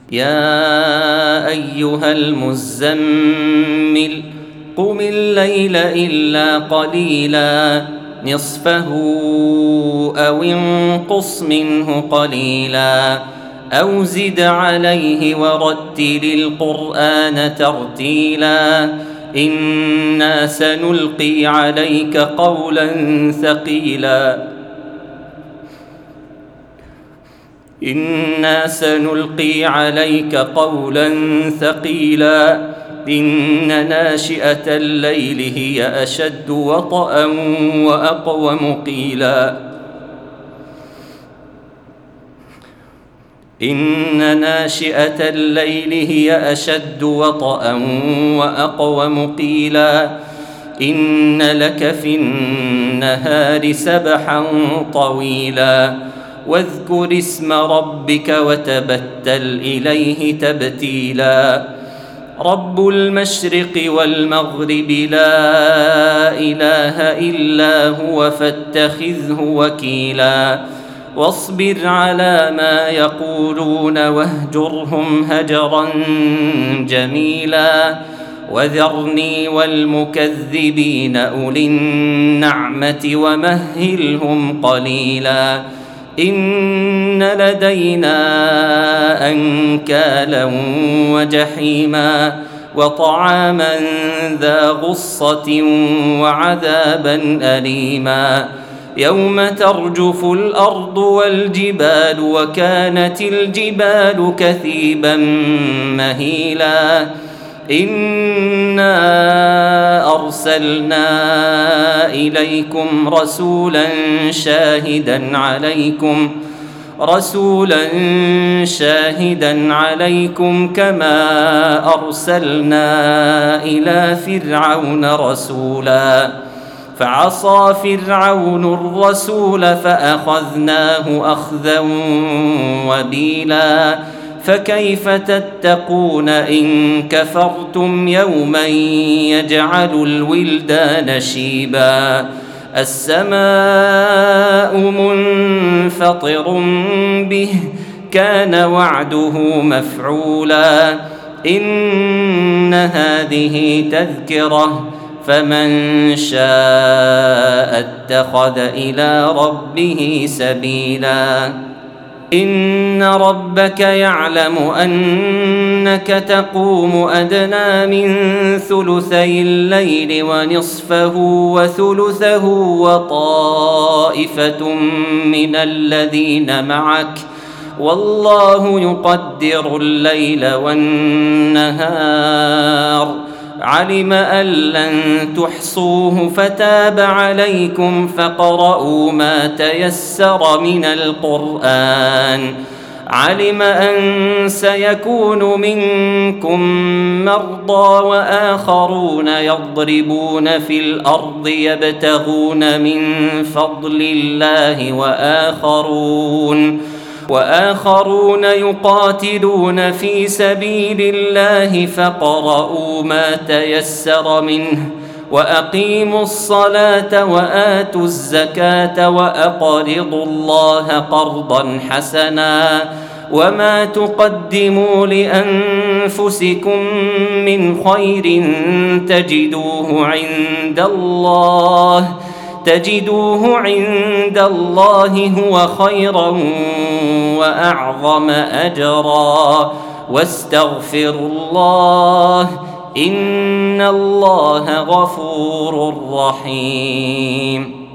يا أيها المزمل قم الليل إلا قليلا نصفه أو انقص منه قليلا أو زد عليه ورتل القرآن ترتيلا إنا سنلقي عليك قولا ثقيلا إن ناشئة الليل هي أشد وطئا وأقوم قيلا إن لك في النهار سبحا طويلا واذكر اسم ربك وتبتل إليه تبتيلا رب المشرق والمغرب لا إله إلا هو فاتخذه وكيلا واصبر على ما يقولون واهجرهم هجرا جميلا وذرني والمكذبين أولي النعمة ومهلهم قليلا إن لدينا أنكالا وجحيما وطعاما ذا غصة وعذابا أليما يوم ترجف الأرض والجبال وكانت الجبال كثيبا مهيلا إنا أرسلنا إليكم رسولا شاهدا عليكم كما أرسلنا إلى فرعون رسولا فعصى فرعون الرسول فأخذناه أخذا وبيلا فكيف تتقون إن كفرتم يوما يجعل الولدان شيبا السماء منفطر به كان وعده مفعولا إن هذه تذكرة فمن شاء اتخذ إلى ربه سبيلا إن ربك يعلم أنك تقوم أدنى من ثلثي الليل ونصفه وثلثه وطائفة من الذين معك والله يقدر الليل والنهار علم أن لن تحصوه فتاب عليكم فاقرؤوا ما تيسر من القرآن علم أن سيكون منكم مرضى وآخرون يضربون في الأرض يبتغون من فضل الله وآخرون يقاتلون في سبيل الله فاقرؤوا ما تيسر منه وأقيموا الصلاة وآتوا الزكاة وأقرضوا الله قرضا حسنا وما تقدموا لأنفسكم من خير تجدوه عند الله هو خيرا وأعظم أجرا واستغفروا الله إن الله غفور رحيم.